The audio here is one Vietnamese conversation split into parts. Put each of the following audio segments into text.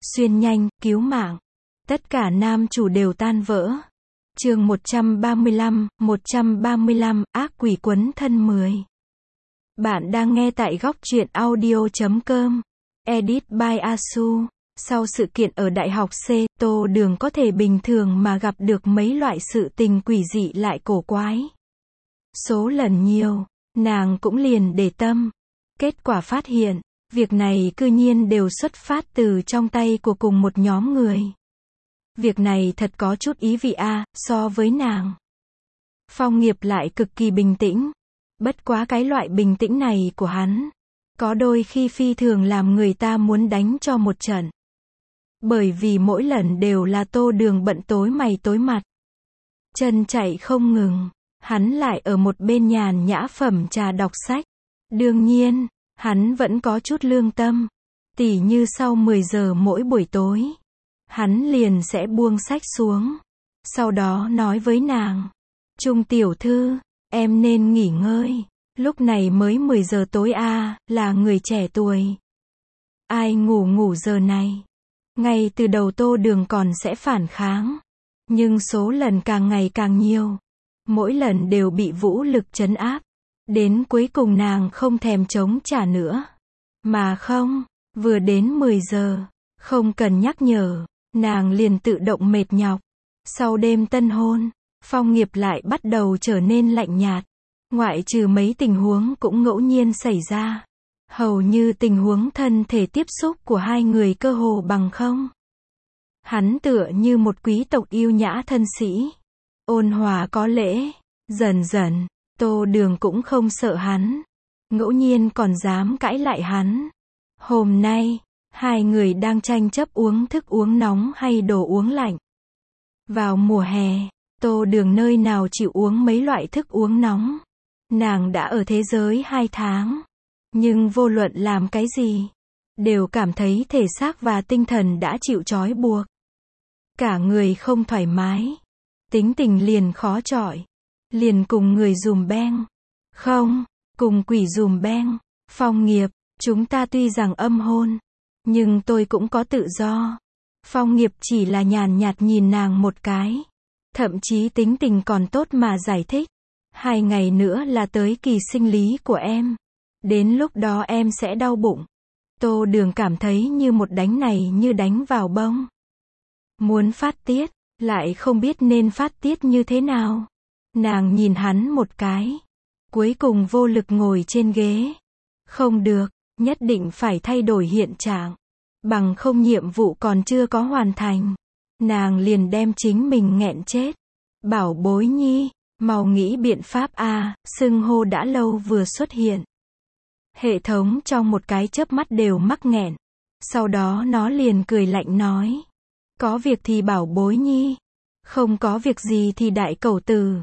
xuyên nhanh, cứu mạng. Tất cả nam chủ đều tan vỡ. Chương 135, ác quỷ quấn thân 10. Bạn đang nghe tại góc truyện audio.com. Edit by Asu. Sau sự kiện ở Đại học C, Tô Đường có thể bình thường mà gặp được mấy loại sự tình quỷ dị lại cổ quái. Số lần nhiều, nàng cũng liền để tâm. Kết quả phát hiện, việc này cư nhiên đều xuất phát từ trong tay của cùng một nhóm người. Việc này thật có chút ý vị so với nàng. Phong Nghiệp lại cực kỳ bình tĩnh. Bất quá cái loại bình tĩnh này của hắn, có đôi khi phi thường làm người ta muốn đánh cho một trận. Bởi vì mỗi lần đều là Tô Đường bận tối mày tối mặt. Chân chạy không ngừng, hắn lại ở một bên nhàn nhã phẩm trà đọc sách. Đương nhiên, hắn vẫn có chút lương tâm. Tỉ như sau 10 giờ mỗi buổi tối, hắn liền sẽ buông sách xuống. Sau đó nói với nàng, Trung tiểu thư, em nên nghỉ ngơi. Lúc này mới 10 giờ tối là người trẻ tuổi. Ai ngủ giờ này. Ngay từ đầu Tô Đường còn sẽ phản kháng. Nhưng số lần càng ngày càng nhiều. Mỗi lần đều bị vũ lực trấn áp. Đến cuối cùng nàng không thèm chống trả nữa. Mà không, vừa đến 10 giờ, không cần nhắc nhở, nàng liền tự động mệt nhọc. Sau đêm tân hôn, Phong Nghiệp lại bắt đầu trở nên lạnh nhạt. Ngoại trừ mấy tình huống cũng ngẫu nhiên xảy ra. Hầu như tình huống thân thể tiếp xúc của hai người cơ hồ bằng không. Hắn tựa như một quý tộc yêu nhã thân sĩ. Ôn hòa có lễ. Dần dần, Tô Đường cũng không sợ hắn. Ngẫu nhiên còn dám cãi lại hắn. Hôm nay, hai người đang tranh chấp uống thức uống nóng hay đồ uống lạnh. Vào mùa hè, Tô Đường nơi nào chịu uống mấy loại thức uống nóng. Nàng đã ở thế giới 2 tháng. Nhưng vô luận làm cái gì, đều cảm thấy thể xác và tinh thần đã chịu trói buộc. Cả người không thoải mái. Tính tình liền khó chọi. Liền cùng người dùm beng. Không, cùng quỷ dùm beng. Phong Nghiệp, chúng ta tuy rằng âm hôn, nhưng tôi cũng có tự do. Phong Nghiệp chỉ là nhàn nhạt nhìn nàng một cái. Thậm chí tính tình còn tốt mà giải thích. 2 ngày nữa là tới kỳ sinh lý của em. Đến lúc đó em sẽ đau bụng. Tô Đường cảm thấy như một đánh này như đánh vào bông. Muốn phát tiết, lại không biết nên phát tiết như thế nào. Nàng nhìn hắn một cái. Cuối cùng vô lực ngồi trên ghế. Không được, nhất định phải thay đổi hiện trạng. Bằng không nhiệm vụ còn chưa có hoàn thành. Nàng liền đem chính mình nghẹn chết. Bảo bối nhi, mau nghĩ biện pháp xưng hô đã lâu vừa xuất hiện. Hệ thống trong một cái chớp mắt đều mắc nghẹn. Sau đó nó liền cười lạnh nói. Có việc thì bảo bối nhi. Không có việc gì thì đại cẩu tử.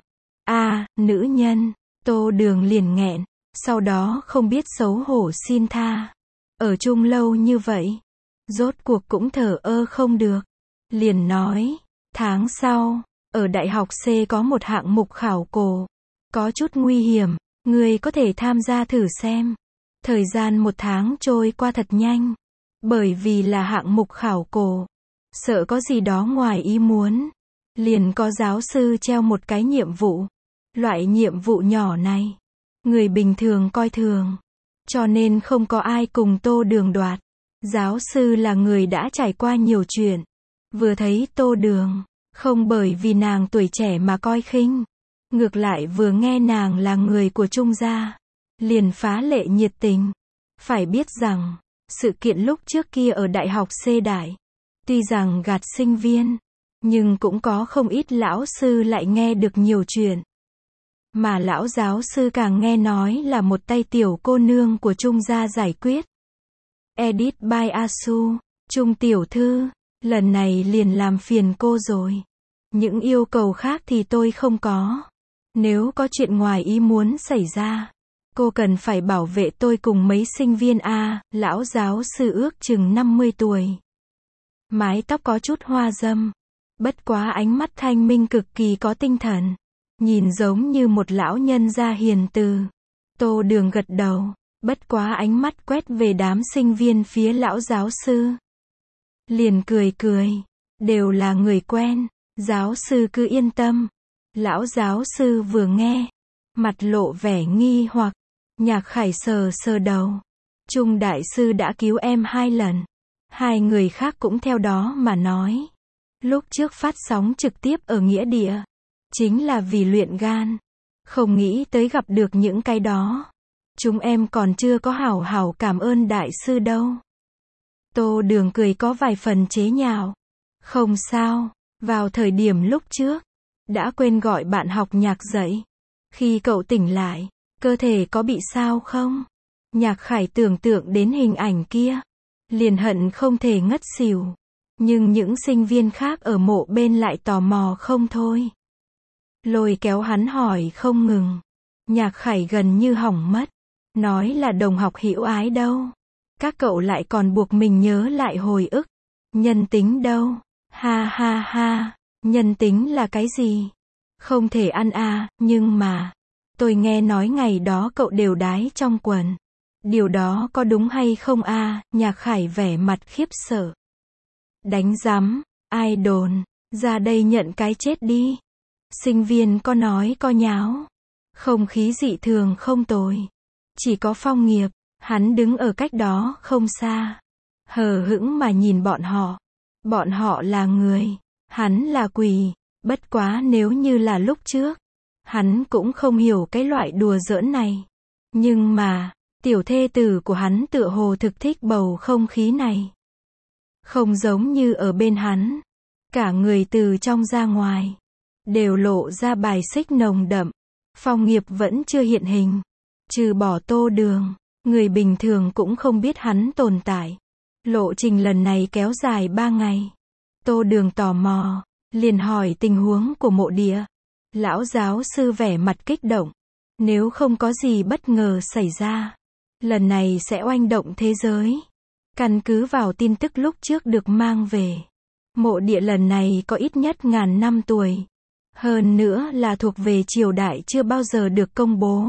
Nữ nhân. Tô Đường liền nghẹn. Sau đó không biết xấu hổ xin tha. Ở chung lâu như vậy. Rốt cuộc cũng thờ ơ không được. Liền nói. Tháng sau, ở Đại học C có một hạng mục khảo cổ. Có chút nguy hiểm. Ngươi có thể tham gia thử xem. Thời gian 1 tháng trôi qua thật nhanh. Bởi vì là hạng mục khảo cổ. Sợ có gì đó ngoài ý muốn. Liền có giáo sư treo một cái nhiệm vụ. Loại nhiệm vụ nhỏ này, người bình thường coi thường. Cho nên không có ai cùng Tô Đường đoạt. Giáo sư là người đã trải qua nhiều chuyện. Vừa thấy Tô Đường, không bởi vì nàng tuổi trẻ mà coi khinh. Ngược lại vừa nghe nàng là người của Trung gia, liền phá lệ nhiệt tình. Phải biết rằng, sự kiện lúc trước kia ở Đại học C Đại, tuy rằng gạt sinh viên, nhưng cũng có không ít lão sư lại nghe được nhiều chuyện. Mà lão giáo sư càng nghe nói là một tay tiểu cô nương của Trung gia giải quyết. Edit by Asu. Trung tiểu thư, lần này liền làm phiền cô rồi. Những yêu cầu khác thì tôi không có. Nếu có chuyện ngoài ý muốn xảy ra, cô cần phải bảo vệ tôi cùng mấy sinh viên lão giáo sư ước chừng 50 tuổi. Mái tóc có chút hoa râm. Bất quá ánh mắt thanh minh cực kỳ có tinh thần. Nhìn giống như một lão nhân gia hiền từ. Tô Đường gật đầu. Bất quá ánh mắt quét về đám sinh viên phía lão giáo sư. liền cười cười. Đều là người quen, giáo sư cứ yên tâm. Lão giáo sư vừa nghe, mặt lộ vẻ nghi hoặc. Nhạc Khải sờ sờ đầu. Trung đại sư đã cứu em 2 lần. 2 người khác cũng theo đó mà nói. Lúc trước phát sóng trực tiếp ở nghĩa địa, chính là vì luyện gan. Không nghĩ tới gặp được những cái đó. Chúng em còn chưa có hảo hảo cảm ơn đại sư đâu. Tô Đường cười có vài phần chế nhạo. Không sao, vào thời điểm lúc trước, đã quên gọi bạn học nhạc dậy. Khi cậu tỉnh lại, cơ thể có bị sao không? Nhạc Khải tưởng tượng đến hình ảnh kia, liền hận không thể ngất xỉu. Nhưng những sinh viên khác ở mộ bên lại tò mò không thôi. Lôi kéo hắn hỏi không ngừng. Nhạc Khải gần như hỏng mất. Nói là đồng học hữu ái đâu. Các cậu lại còn buộc mình nhớ lại hồi ức. Nhân tính đâu? Ha ha ha. Nhân tính là cái gì? Không thể ăn à, nhưng mà. Tôi nghe nói ngày đó cậu đều đái trong quần. Điều đó có đúng hay không à? Nhạc Khải vẻ mặt khiếp sợ. Đánh rắm, ai đồn, ra đây nhận cái chết đi. Sinh viên có nói có nháo. Không khí dị thường không tồi. Chỉ có Phong Nghiệp, hắn đứng ở cách đó không xa. Hờ hững mà nhìn bọn họ. Bọn họ là người, hắn là quỷ. Bất quá nếu như là lúc trước, hắn cũng không hiểu cái loại đùa giỡn này. Nhưng mà, tiểu thê tử của hắn tựa hồ thực thích bầu không khí này. Không giống như ở bên hắn. Cả người từ trong ra ngoài, đều lộ ra bài xích nồng đậm. Phong Nghiệp vẫn chưa hiện hình. Trừ bỏ Tô Đường, người bình thường cũng không biết hắn tồn tại. Lộ trình lần này kéo dài 3 ngày. Tô Đường tò mò, liền hỏi tình huống của mộ địa. Lão giáo sư vẻ mặt kích động. Nếu không có gì bất ngờ xảy ra, lần này sẽ oanh động thế giới. Căn cứ vào tin tức lúc trước được mang về, mộ địa lần này có ít nhất 1000 năm tuổi. Hơn nữa là thuộc về triều đại chưa bao giờ được công bố.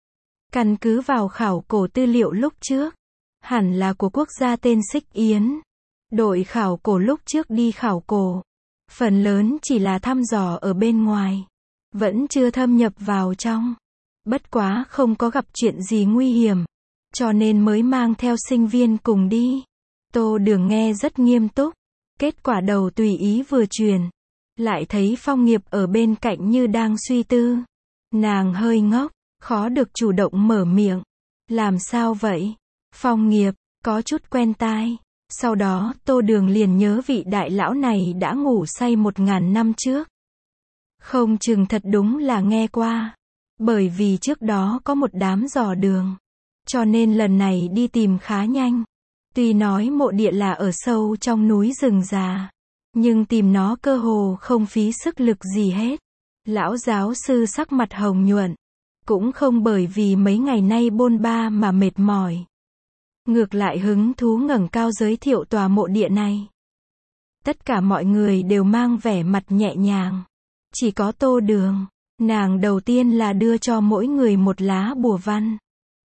Căn cứ vào khảo cổ tư liệu lúc trước, hẳn là của quốc gia tên Xích Yến. Đội khảo cổ lúc trước đi khảo cổ, phần lớn chỉ là thăm dò ở bên ngoài, vẫn chưa thâm nhập vào trong. Bất quá không có gặp chuyện gì nguy hiểm, cho nên mới mang theo sinh viên cùng đi. Tô Đường nghe rất nghiêm túc. Kết quả đầu tùy ý vừa truyền, lại thấy Phong Nghiệp ở bên cạnh như đang suy tư. Nàng hơi ngốc, khó được chủ động mở miệng. Làm sao vậy? Phong Nghiệp, có chút quen tai. Sau đó, Tô Đường liền nhớ vị đại lão này đã ngủ say 1000 năm trước. Không chừng thật đúng là nghe qua. Bởi vì trước đó có một đám dò đường. Cho nên lần này đi tìm khá nhanh. Tuy nói mộ địa là ở sâu trong núi rừng già, nhưng tìm nó cơ hồ không phí sức lực gì hết. Lão giáo sư sắc mặt hồng nhuận, cũng không bởi vì mấy ngày nay bôn ba mà mệt mỏi. Ngược lại hứng thú ngẩng cao giới thiệu tòa mộ địa này. Tất cả mọi người đều mang vẻ mặt nhẹ nhàng. Chỉ có Tô Đường, nàng đầu tiên là đưa cho mỗi người một lá bùa văn.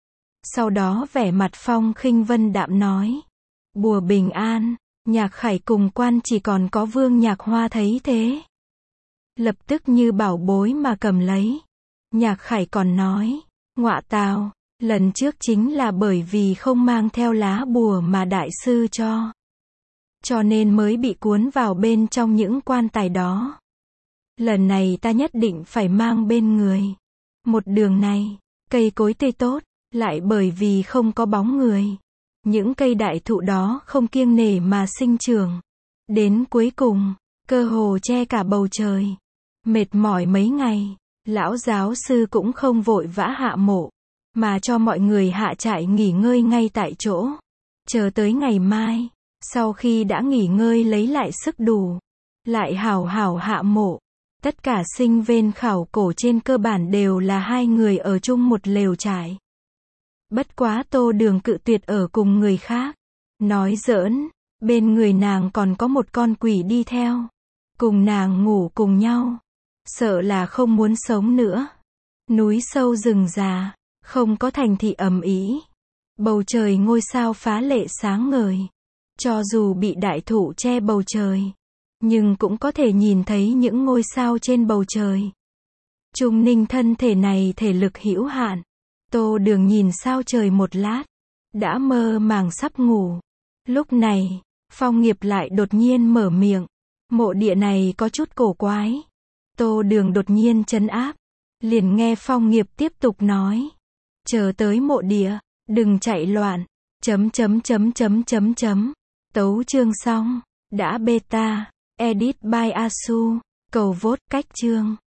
Sau đó vẻ mặt phong khinh vân đạm nói. Bùa bình an. Nhạc Khải cùng Quan chỉ còn có Vương Nhạc Hoa thấy thế, lập tức như bảo bối mà cầm lấy. Nhạc Khải còn nói, ngọa tào, lần trước chính là bởi vì không mang theo lá bùa mà đại sư cho nên mới bị cuốn vào bên trong những quan tài đó. Lần này ta nhất định phải mang bên người. Một đường này, cây cối tươi tốt, lại bởi vì không có bóng người. Những cây đại thụ đó không kiêng nể mà sinh trưởng. Đến cuối cùng, cơ hồ che cả bầu trời. Mệt mỏi mấy ngày, lão giáo sư cũng không vội vã hạ mộ, mà cho mọi người hạ trại nghỉ ngơi ngay tại chỗ. Chờ tới ngày mai, sau khi đã nghỉ ngơi lấy lại sức đủ, lại hảo hảo hạ mộ. Tất cả sinh viên khảo cổ trên cơ bản đều là 2 người ở chung một lều trại. Bất quá Tô Đường cự tuyệt ở cùng người khác. Nói giỡn, bên người nàng còn có một con quỷ đi theo. Cùng nàng ngủ cùng nhau. Sợ là không muốn sống nữa. Núi sâu rừng già, không có thành thị ầm ĩ. Bầu trời ngôi sao phá lệ sáng ngời. Cho dù bị đại thụ che bầu trời, nhưng cũng có thể nhìn thấy những ngôi sao trên bầu trời. Trung Ninh thân thể này thể lực hữu hạn. Tô Đường nhìn sao trời một lát, đã mơ màng sắp ngủ. Lúc này, Phong Nghiệp lại đột nhiên mở miệng. Mộ địa này có chút cổ quái. Tô Đường đột nhiên trấn áp, liền nghe Phong Nghiệp tiếp tục nói. Chờ tới mộ địa, đừng chạy loạn. Tấu chương xong. Đã beta. Edit by Asu. Cầu vote cách chương.